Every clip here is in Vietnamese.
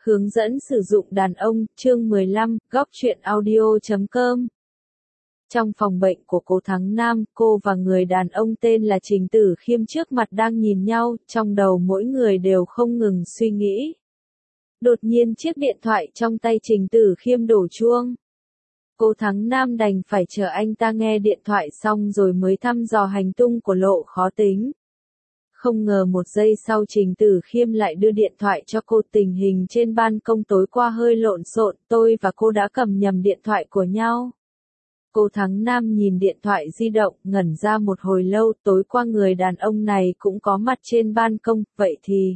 Hướng dẫn sử dụng đàn ông, chương 15, góc truyện audio.com. Trong phòng bệnh của cố Thắng Nam, cô và người đàn ông tên là Trình Tử Khiêm trước mặt đang nhìn nhau, trong đầu mỗi người đều không ngừng suy nghĩ. Đột nhiên chiếc điện thoại trong tay Trình Tử Khiêm đổ chuông. Cố Thắng Nam đành phải chờ anh ta nghe điện thoại xong rồi mới thăm dò hành tung của Lộ Khó Tính. Không ngờ một giây sau Trình Tử Khiêm lại đưa điện thoại cho cô. Tình hình trên ban công tối qua hơi lộn xộn, tôi và cô đã cầm nhầm điện thoại của nhau. Cố Thắng Nam nhìn điện thoại di động, ngẩn ra một hồi lâu. Tối qua người đàn ông này cũng có mặt trên ban công, vậy thì...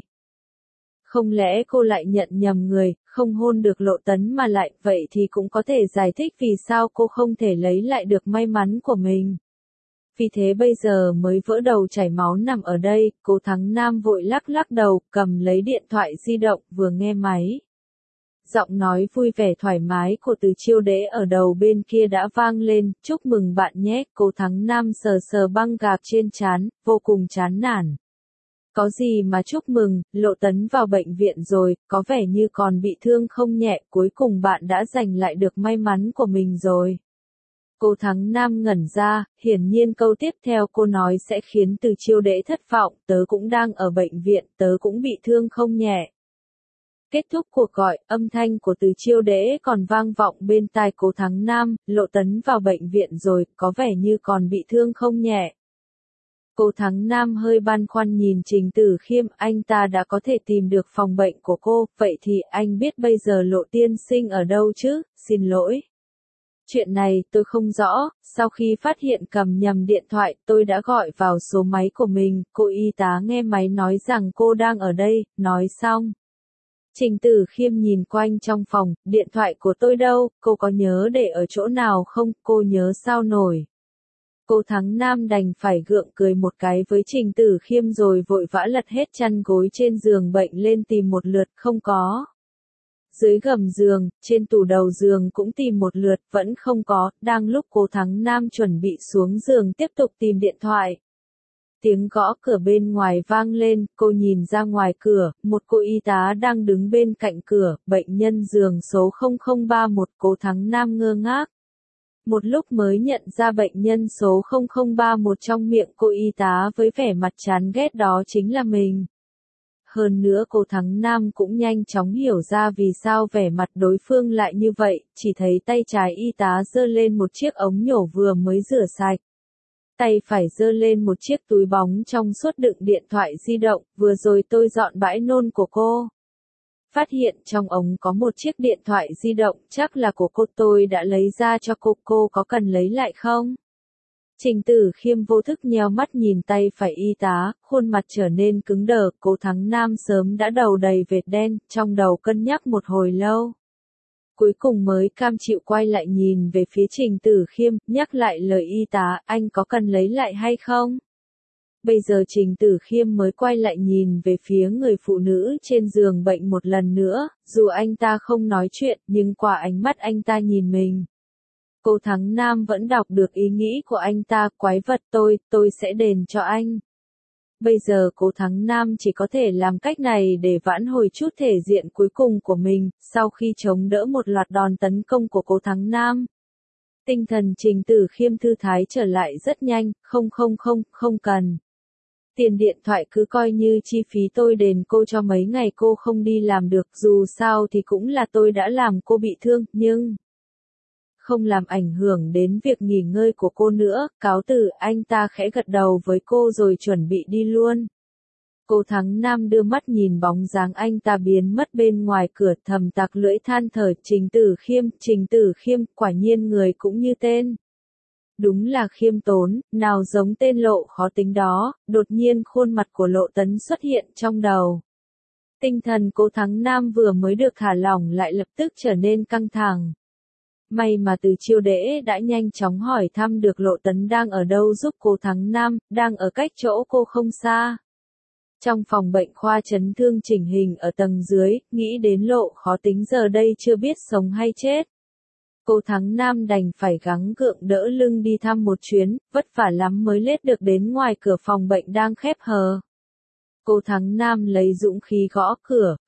Không lẽ cô lại nhận nhầm người, không hôn được Lộ Tấn mà lại, vậy thì cũng có thể giải thích vì sao cô không thể lấy lại được may mắn của mình. Vì thế bây giờ mới vỡ đầu chảy máu nằm ở đây. Cố Thắng Nam vội lắc lắc đầu, cầm lấy điện thoại di động, vừa nghe máy. Giọng nói vui vẻ thoải mái của Từ Chiêu Đễ ở đầu bên kia đã vang lên, chúc mừng bạn nhé. Cố Thắng Nam sờ sờ băng gạc trên trán, vô cùng chán nản. Có gì mà chúc mừng, Lộ Tấn vào bệnh viện rồi, có vẻ như còn bị thương không nhẹ, cuối cùng bạn đã giành lại được may mắn của mình rồi. Cố Thắng Nam ngẩn ra, hiển nhiên câu tiếp theo cô nói sẽ khiến Từ Chiêu Đễ thất vọng, tớ cũng đang ở bệnh viện, tớ cũng bị thương không nhẹ. Kết thúc cuộc gọi, âm thanh của Từ Chiêu Đễ còn vang vọng bên tai Cố Thắng Nam, Lộ Tấn vào bệnh viện rồi, có vẻ như còn bị thương không nhẹ. Cố Thắng Nam hơi băn khoăn nhìn Trình Tử Khiêm, anh ta đã có thể tìm được phòng bệnh của cô, vậy thì anh biết bây giờ Lộ tiên sinh ở đâu chứ, xin lỗi. Chuyện này tôi không rõ, sau khi phát hiện cầm nhầm điện thoại, tôi đã gọi vào số máy của mình, cô y tá nghe máy nói rằng cô đang ở đây, nói xong. Trình Tử Khiêm nhìn quanh trong phòng, điện thoại của tôi đâu, cô có nhớ để ở chỗ nào không, cô nhớ sao nổi. Cố Thắng Nam đành phải gượng cười một cái với Trình Tử Khiêm rồi vội vã lật hết chăn gối trên giường bệnh lên tìm một lượt, không có. Dưới gầm giường, trên tủ đầu giường cũng tìm một lượt, vẫn không có. Đang lúc Cố Thắng Nam chuẩn bị xuống giường tiếp tục tìm điện thoại. Tiếng gõ cửa bên ngoài vang lên, cô nhìn ra ngoài cửa, một cô y tá đang đứng bên cạnh cửa, bệnh nhân giường số 0031. Cố Thắng Nam ngơ ngác. Một lúc mới nhận ra bệnh nhân số 0031 trong miệng cô y tá với vẻ mặt chán ghét đó chính là mình. Hơn nữa Cố Thắng Nam cũng nhanh chóng hiểu ra vì sao vẻ mặt đối phương lại như vậy, chỉ thấy tay trái y tá giơ lên một chiếc ống nhổ vừa mới rửa sạch. Tay phải giơ lên một chiếc túi bóng trong suốt đựng điện thoại di động, vừa rồi tôi dọn bãi nôn của cô. Phát hiện trong ống có một chiếc điện thoại di động, chắc là của cô, tôi đã lấy ra cho cô có cần lấy lại không? Trình Tử Khiêm vô thức nheo mắt nhìn tay phải y tá, khuôn mặt trở nên cứng đờ. Cố Thắng Nam sớm đã đầu đầy vệt đen, trong đầu cân nhắc một hồi lâu. Cuối cùng mới cam chịu quay lại nhìn về phía Trình Tử Khiêm, nhắc lại lời y tá, anh có cần lấy lại hay không? Bây giờ Trình Tử Khiêm mới quay lại nhìn về phía người phụ nữ trên giường bệnh một lần nữa, dù anh ta không nói chuyện, nhưng qua ánh mắt anh ta nhìn mình. Cố Thắng Nam vẫn đọc được ý nghĩ của anh ta, quái vật, tôi sẽ đền cho anh. Bây giờ Cố Thắng Nam chỉ có thể làm cách này để vãn hồi chút thể diện cuối cùng của mình, sau khi chống đỡ một loạt đòn tấn công của Cố Thắng Nam. Tinh thần Trình Tử Khiêm thư thái trở lại rất nhanh, không cần. Tiền điện thoại cứ coi như chi phí tôi đền cô cho mấy ngày cô không đi làm được, dù sao thì cũng là tôi đã làm cô bị thương, nhưng... không làm ảnh hưởng đến việc nghỉ ngơi của cô nữa, cáo từ. Anh ta khẽ gật đầu với cô rồi chuẩn bị đi luôn. Cố Thắng Nam đưa mắt nhìn bóng dáng anh ta biến mất bên ngoài cửa, thầm tặc lưỡi than thở. Trình Tử Khiêm, quả nhiên người cũng như tên. Đúng là khiêm tốn, nào giống tên Lộ Khó Tính đó. Đột nhiên khuôn mặt của Lộ Tấn xuất hiện trong đầu. Tinh thần Cố Thắng Nam vừa mới được thả lỏng lại lập tức trở nên căng thẳng. May mà Từ Chiêu Đễ đã nhanh chóng hỏi thăm được Lộ Tấn đang ở đâu, giúp Cố Thắng Nam, đang ở cách chỗ cô không xa. Trong phòng bệnh khoa chấn thương chỉnh hình ở tầng dưới, nghĩ đến Lộ Khó Tính giờ đây chưa biết sống hay chết. Cố Thắng Nam đành phải gắng gượng đỡ lưng đi thăm một chuyến, vất vả lắm mới lết được đến ngoài cửa phòng bệnh đang khép hờ. Cố Thắng Nam lấy dũng khí gõ cửa,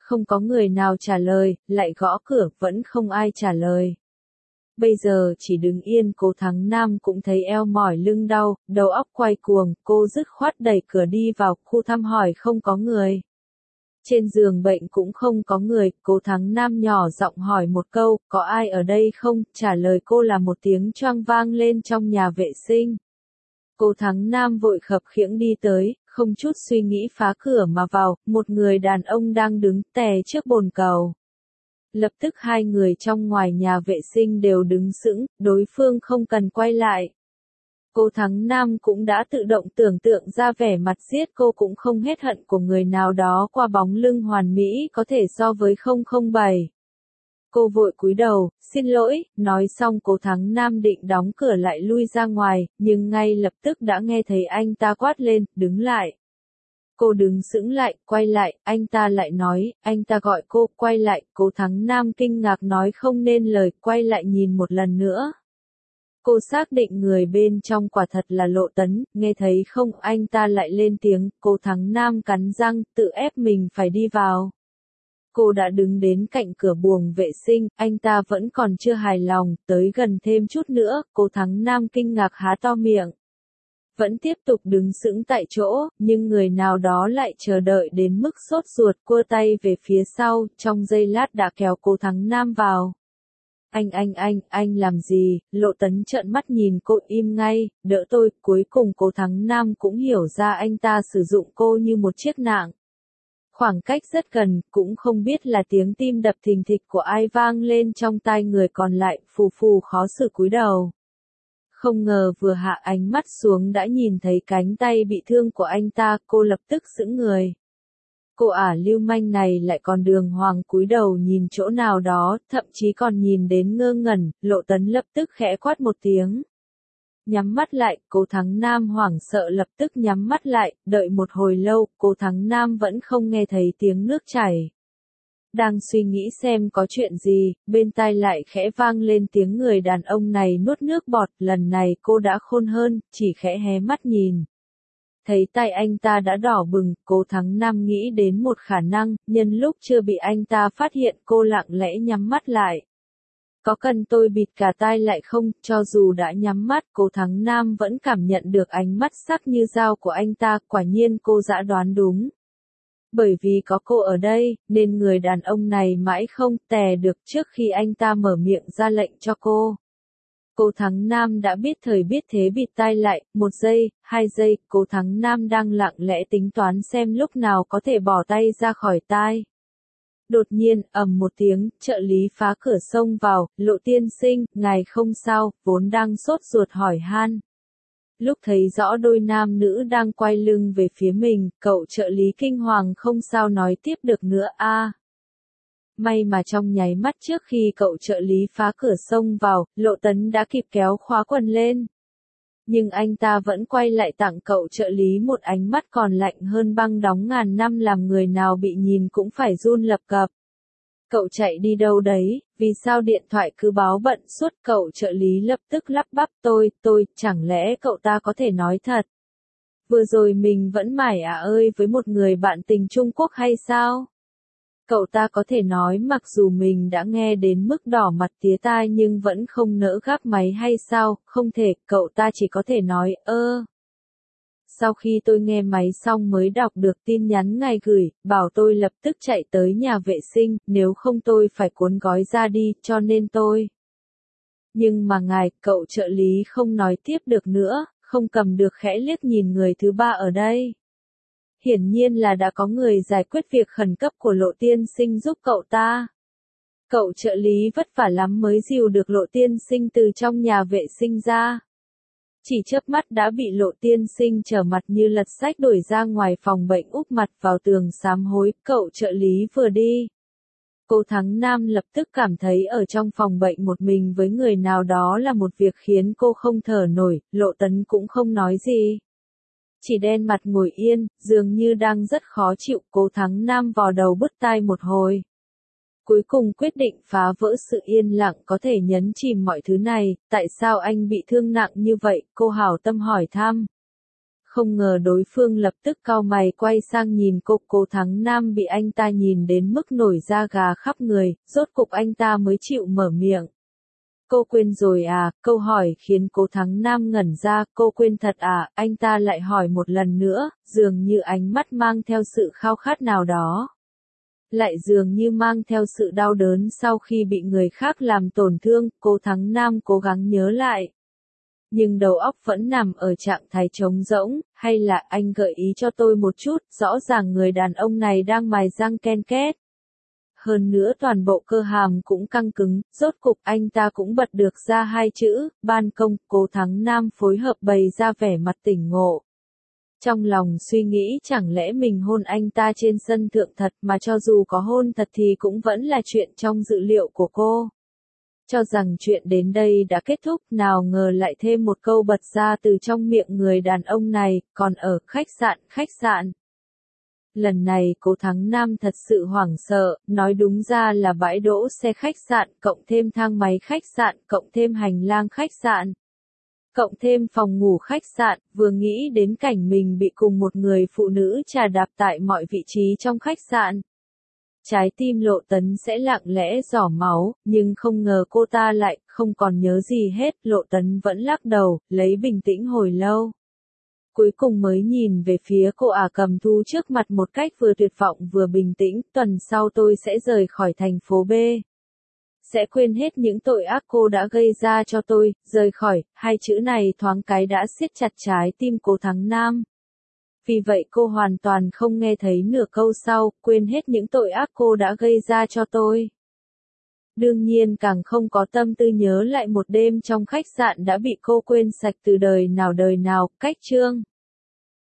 Không có người nào trả lời, lại gõ cửa, vẫn không ai trả lời. Bây giờ chỉ đứng yên Cố Thắng Nam cũng thấy eo mỏi lưng đau, đầu óc quay cuồng, cô dứt khoát đẩy cửa đi vào, khu thăm hỏi không có người. Trên giường bệnh cũng không có người, Cố Thắng Nam nhỏ giọng hỏi một câu, có ai ở đây không, trả lời cô là một tiếng choang vang lên trong nhà vệ sinh. Cố Thắng Nam vội khập khiễng đi tới, không chút suy nghĩ phá cửa mà vào, một người đàn ông đang đứng tè trước bồn cầu. Lập tức hai người trong ngoài nhà vệ sinh đều đứng sững, đối phương không cần quay lại. Cố Thắng Nam cũng đã tự động tưởng tượng ra vẻ mặt giết cô cũng không hết hận của người nào đó qua bóng lưng hoàn mỹ có thể so với 007. Cô vội cúi đầu, xin lỗi, nói xong Cố Thắng Nam định đóng cửa lại lui ra ngoài, nhưng ngay lập tức đã nghe thấy anh ta quát lên, đứng lại. Cô đứng sững lại, quay lại, anh ta lại nói, anh ta gọi cô, quay lại, Cố Thắng Nam kinh ngạc nói không nên lời, quay lại nhìn một lần nữa. Cô xác định người bên trong quả thật là Lộ Tấn, nghe thấy không, anh ta lại lên tiếng, Cố Thắng Nam cắn răng, tự ép mình phải đi vào. Cô đã đứng đến cạnh cửa buồng vệ sinh, anh ta vẫn còn chưa hài lòng, tới gần thêm chút nữa, Cố Thắng Nam kinh ngạc há to miệng. Vẫn tiếp tục đứng sững tại chỗ, nhưng người nào đó lại chờ đợi đến mức sốt ruột, cua tay về phía sau, trong giây lát đã kéo Cố Thắng Nam vào. Anh làm gì? Lộ Tấn trợn mắt nhìn cô, im ngay, đỡ tôi, cuối cùng Cố Thắng Nam cũng hiểu ra anh ta sử dụng cô như một chiếc nạng. Khoảng cách rất gần, cũng không biết là tiếng tim đập thình thịch của ai vang lên trong tai người còn lại, phù phù khó xử cúi đầu. Không ngờ vừa hạ ánh mắt xuống đã nhìn thấy cánh tay bị thương của anh ta, cô lập tức sững người. Cô ả lưu manh này lại còn đường hoàng cúi đầu nhìn chỗ nào đó, thậm chí còn nhìn đến ngơ ngẩn, Lộ Tấn lập tức khẽ quát một tiếng. Nhắm mắt lại, Cố Thắng Nam hoảng sợ lập tức nhắm mắt lại, đợi một hồi lâu, Cố Thắng Nam vẫn không nghe thấy tiếng nước chảy. Đang suy nghĩ xem có chuyện gì, bên tai lại khẽ vang lên tiếng người đàn ông này nuốt nước bọt, lần này cô đã khôn hơn, chỉ khẽ hé mắt nhìn. Thấy tay anh ta đã đỏ bừng, Cố Thắng Nam nghĩ đến một khả năng, nhân lúc chưa bị anh ta phát hiện cô lặng lẽ nhắm mắt lại. Có cần tôi bịt cả tai lại không, cho dù đã nhắm mắt, Cố Thắng Nam vẫn cảm nhận được ánh mắt sắc như dao của anh ta, quả nhiên cô đã đoán đúng. Bởi vì có cô ở đây, nên người đàn ông này mãi không tè được trước khi anh ta mở miệng ra lệnh cho cô. Cố Thắng Nam đã biết thời biết thế bịt tai lại, 1 giây, 2 giây, Cố Thắng Nam đang lặng lẽ tính toán xem lúc nào có thể bỏ tay ra khỏi tai. Đột nhiên, ầm một tiếng, trợ lý phá cửa xông vào, Lộ tiên sinh, ngài không sao, vốn đang sốt ruột hỏi han. Lúc thấy rõ đôi nam nữ đang quay lưng về phía mình, cậu trợ lý kinh hoàng không sao nói tiếp được nữa a. May mà trong nháy mắt trước khi cậu trợ lý phá cửa xông vào, Lộ Tấn đã kịp kéo khóa quần lên. Nhưng anh ta vẫn quay lại tặng cậu trợ lý một ánh mắt còn lạnh hơn băng đóng ngàn năm làm người nào bị nhìn cũng phải run lập cập. Cậu chạy đi đâu đấy, vì sao điện thoại cứ báo bận suốt, cậu trợ lý lập tức lắp bắp tôi, chẳng lẽ cậu ta có thể nói thật? Vừa rồi mình vẫn mải ơi với một người bạn tình Trung Quốc hay sao? Cậu ta có thể nói mặc dù mình đã nghe đến mức đỏ mặt tía tai nhưng vẫn không nỡ gác máy hay sao, không thể, cậu ta chỉ có thể nói, Sau khi tôi nghe máy xong mới đọc được tin nhắn ngài gửi, bảo tôi lập tức chạy tới nhà vệ sinh, nếu không tôi phải cuốn gói ra đi, cho nên tôi. Nhưng mà ngài, cậu trợ lý không nói tiếp được nữa, không cầm được khẽ liếc nhìn người thứ ba ở đây. Hiển nhiên là đã có người giải quyết việc khẩn cấp của Lộ tiên sinh giúp cậu ta. Cậu trợ lý vất vả lắm mới dìu được Lộ tiên sinh từ trong nhà vệ sinh ra. Chỉ chớp mắt đã bị Lộ tiên sinh trở mặt như lật sách đuổi ra ngoài phòng bệnh úp mặt vào tường sám hối, cậu trợ lý vừa đi. Cố Thắng Nam lập tức cảm thấy ở trong phòng bệnh một mình với người nào đó là một việc khiến cô không thở nổi, Lộ Tấn cũng không nói gì. Chỉ đen mặt ngồi yên, dường như đang rất khó chịu, Cố Thắng Nam vò đầu bứt tai một hồi. Cuối cùng quyết định phá vỡ sự yên lặng có thể nhấn chìm mọi thứ này, tại sao anh bị thương nặng như vậy, cô hảo tâm hỏi thăm. Không ngờ đối phương lập tức cau mày quay sang nhìn cô Thắng Nam bị anh ta nhìn đến mức nổi da gà khắp người, rốt cục anh ta mới chịu mở miệng. Cô quên rồi à? Câu hỏi khiến cô Thắng Nam ngẩn ra. Cô quên thật à? Anh ta lại hỏi một lần nữa, dường như ánh mắt mang theo sự khao khát nào đó. Lại dường như mang theo sự đau đớn sau khi bị người khác làm tổn thương. Cô Thắng Nam cố gắng nhớ lại. Nhưng đầu óc vẫn nằm ở trạng thái trống rỗng, hay là anh gợi ý cho tôi một chút, rõ ràng người đàn ông này đang mài răng ken két. Hơn nữa toàn bộ cơ hàm cũng căng cứng, rốt cục anh ta cũng bật được ra hai chữ, ban công. Cố Thắng Nam phối hợp bày ra vẻ mặt tỉnh ngộ. Trong lòng suy nghĩ chẳng lẽ mình hôn anh ta trên sân thượng thật, mà cho dù có hôn thật thì cũng vẫn là chuyện trong dự liệu của cô. Cho rằng chuyện đến đây đã kết thúc, nào ngờ lại thêm một câu bật ra từ trong miệng người đàn ông này, còn ở khách sạn. Lần này Cố Thắng Nam thật sự hoảng sợ, nói đúng ra là bãi đỗ xe khách sạn, cộng thêm thang máy khách sạn, cộng thêm hành lang khách sạn, cộng thêm phòng ngủ khách sạn. Vừa nghĩ đến cảnh mình bị cùng một người phụ nữ chà đạp tại mọi vị trí trong khách sạn, trái tim Lộ Tấn sẽ lặng lẽ rỏ máu, nhưng không ngờ cô ta lại không còn nhớ gì hết. Lộ Tấn vẫn lắc đầu, lấy bình tĩnh hồi lâu. Cuối cùng mới nhìn về phía cô Ả Cầm Thu trước mặt một cách vừa tuyệt vọng vừa bình tĩnh. Tuần sau tôi sẽ rời khỏi thành phố B. Sẽ quên hết những tội ác cô đã gây ra cho tôi. Rời khỏi, hai chữ này thoáng cái đã siết chặt trái tim Cố Thắng Nam. Vì vậy cô hoàn toàn không nghe thấy nửa câu sau, quên hết những tội ác cô đã gây ra cho tôi. Đương nhiên càng không có tâm tư nhớ lại một đêm trong khách sạn đã bị cô quên sạch từ đời nào. Cách chương